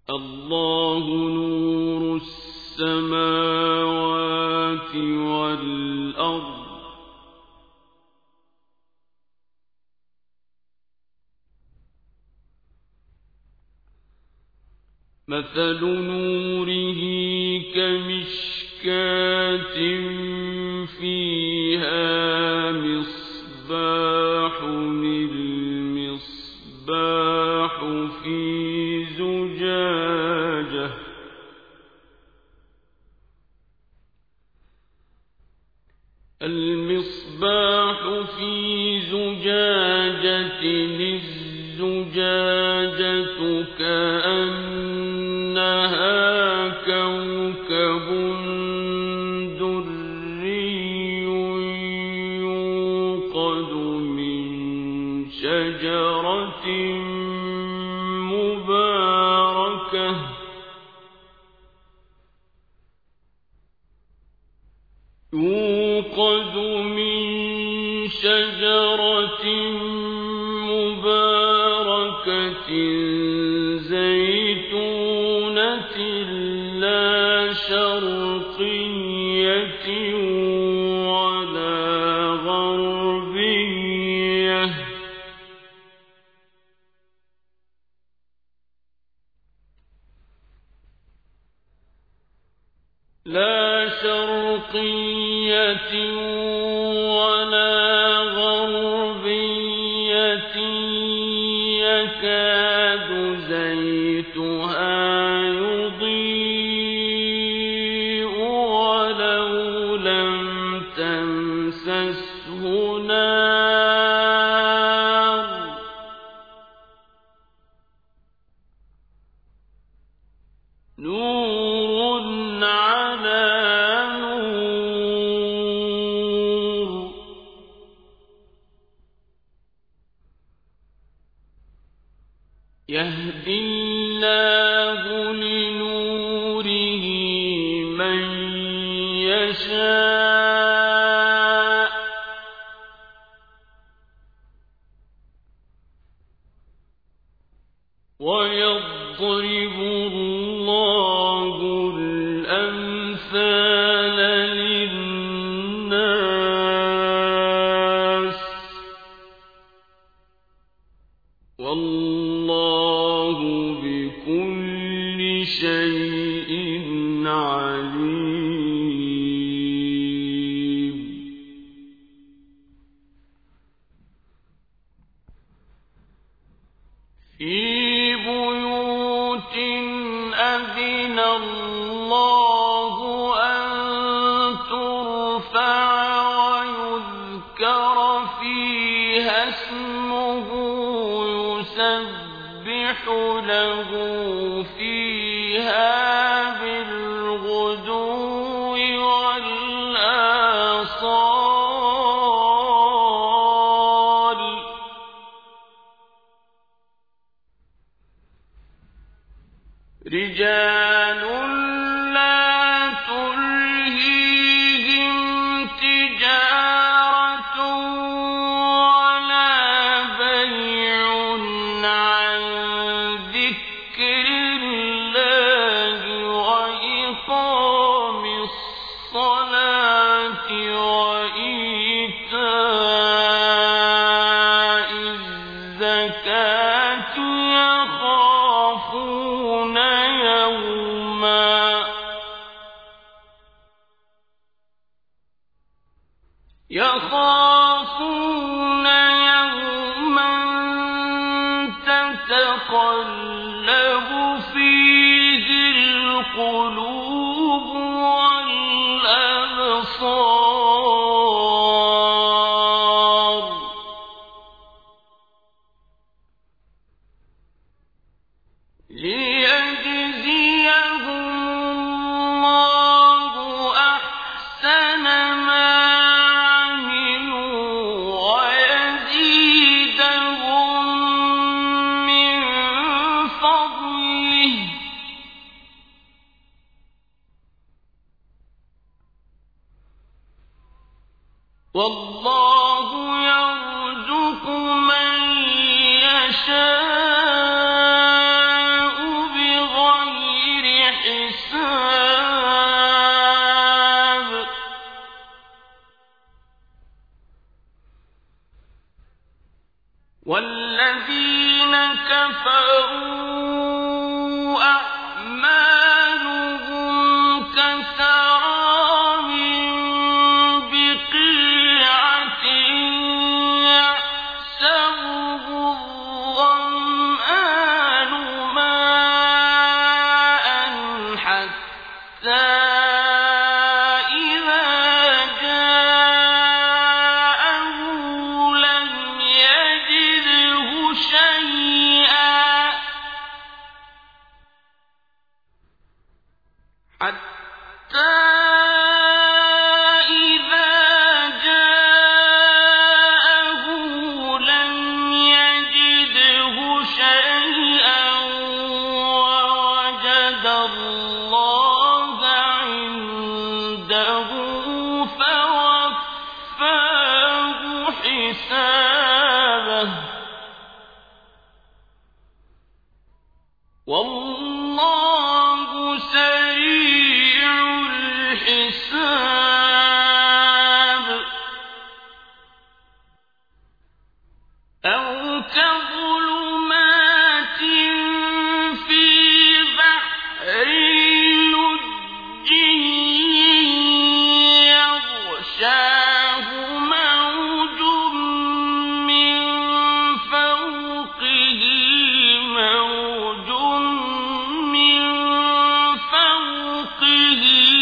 الله نور السماوات والأرض مثل نوره كمشكاة فيها مصباح المصباح في زجاجة الزجاجة كأنها كوكب دري يوقد من شجرة مباركة زيتونة لا شرقية ولا غربية يكاد زيتها يضيء ولو لم تمسسه نار نور على نور يهدي الله لنوره من يشاء ويضرب الله الأمثال للناس والله بكل شيء عليم في بيوت أذن الله أن ترفع ويذكر فيها اسمه يسبح له فيها بالغدو والآصال رجال لا تلهيهم تجارة ولا بيع عن ذكر الله وإقام الصلاة وإيتاء الزكاة يخافون يوما تتقلب فيه القلوب والأبصار ليجزيهم الله أحسن ما والله يرزق من يشاء بغير حساب والذين كفروا أعمالهم كسراب بقيعة يحسبه الظمآن ماء حتى إذا جاءه لم يجده شيئا حتى إذا جاءه لم يجده شيئا ووجد الله عنده فوفاه حسابه والله سريع الحساب أو كظلمات في بحر لجي يغشاه موج من فوقه موج من فوقه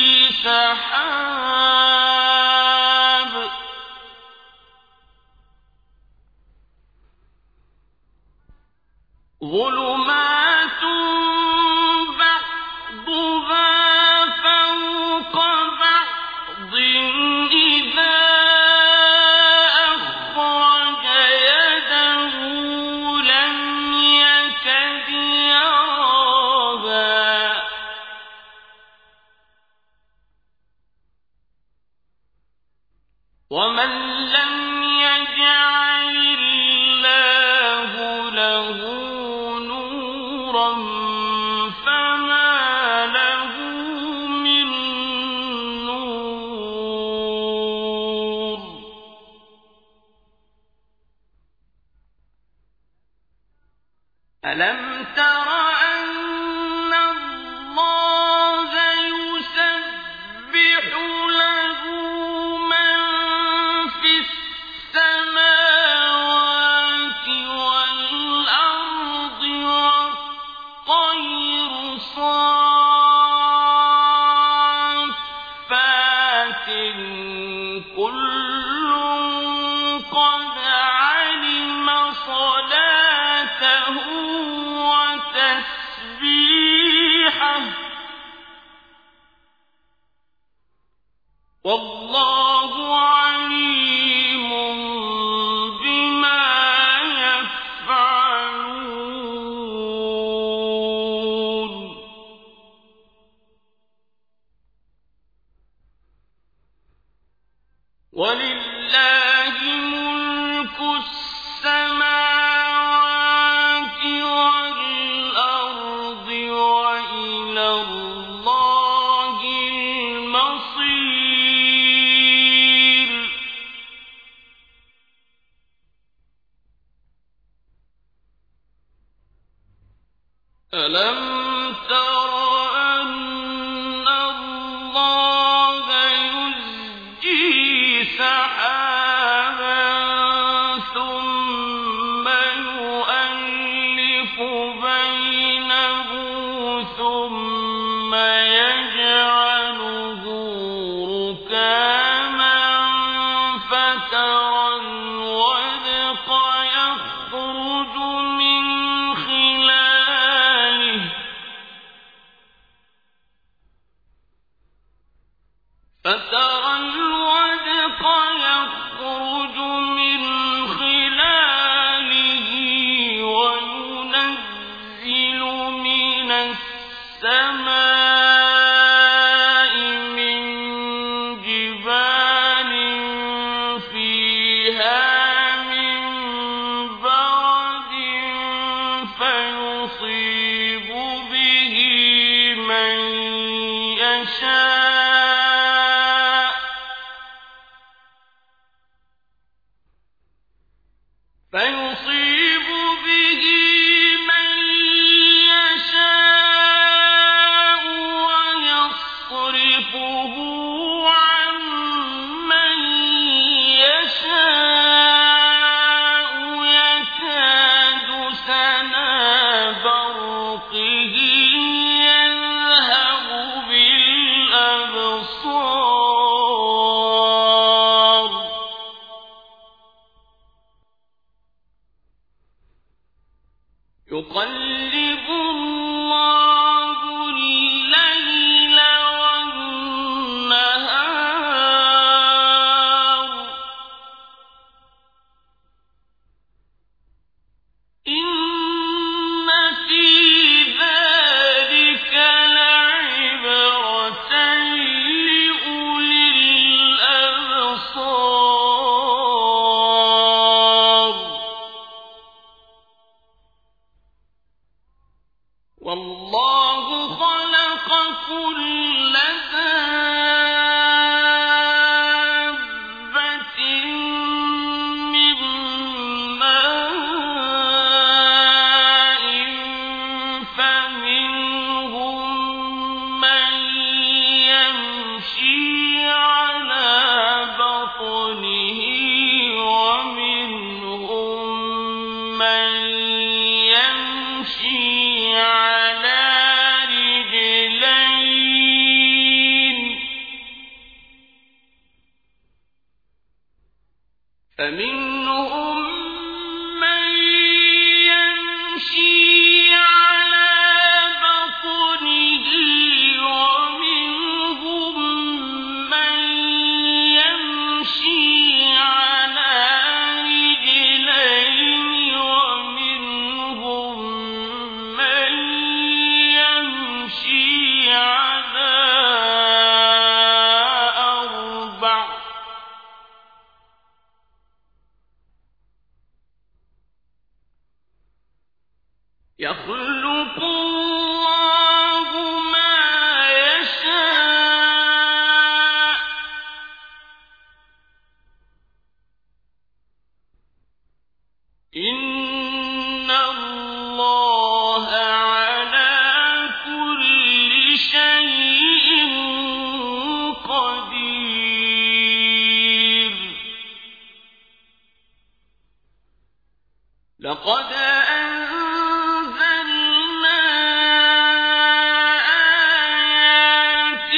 سحاب ظلمات بعضها فوق بعض إذا أخرج يده لم يكد يراها ومن لم يجعل الله له نورا فما له من نور ألم تر أن الله يسبح له من في السماوات والأرض والطير صافات كل قد علم صلاته وتسبيحه والله عليم بما يفعلون ولله ملك السماوات والأرض وإلى الله المصير ألم تر أن الله يزجي سحابا ثم يؤلف بينه ثم يجعله ركاما فترى الودق يخرج من خلاله وينزل من السماء من جبال فيها من برد فيصيب به من يشاء فيصيب به من يشاء ويصرفه عن من يشاء يكاد سنا برقه يذهب بالأبصار يقلب الله الليل والنهار إن في ذلك لعبرة لأولي الأبصار والله خلق كل دابة من ماء فمنهم من يمشي على بطنه ومنهم من يمشي على رجلين فمنهم من يمشي على بطنه ومنهم من يمشي على رجلين ومنهم من يمشي على أربع يخلق الله ما يشاء إن الله على كل شيء قدير لقد أنزلنا آيات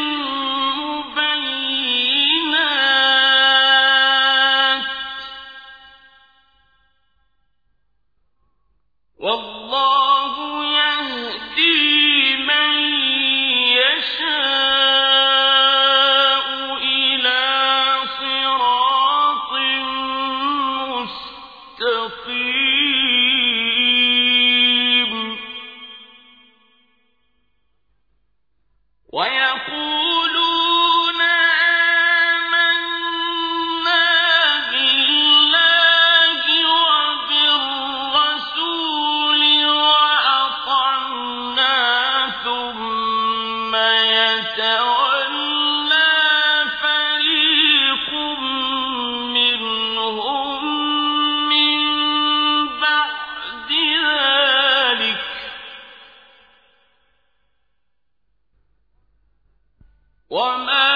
مبينات والله يهدي من يشاء إلى صراط مستقيم ويقولون آمنا بالله وبالرسول وأطعنا ثم يتولى فريق منهم من بعد ذلك وما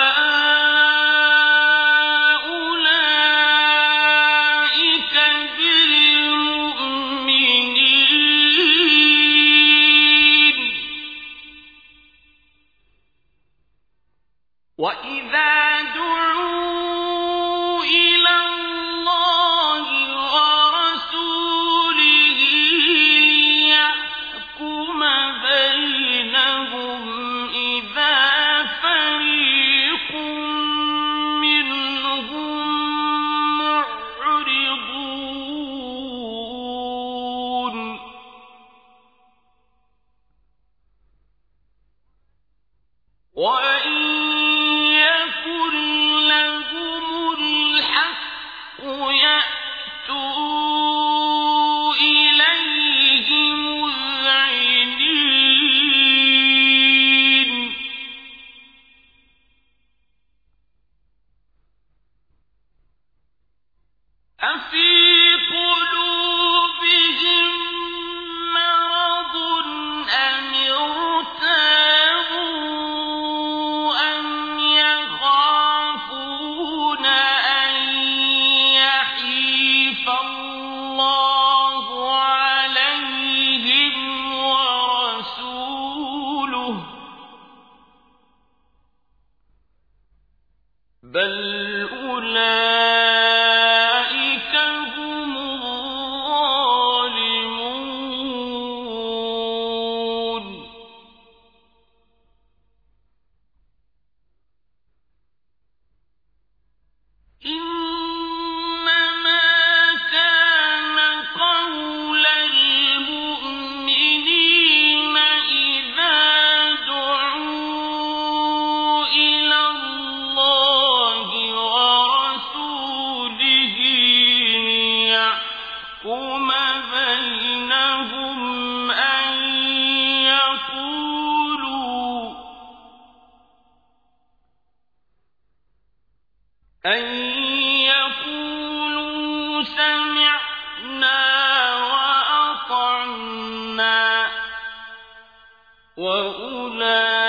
أولئك بالمؤمنين وإذا دعوا إلى الله ورسوله ليحكم بينهم إذا فريق منهم معرضون وإن يكن وأولئك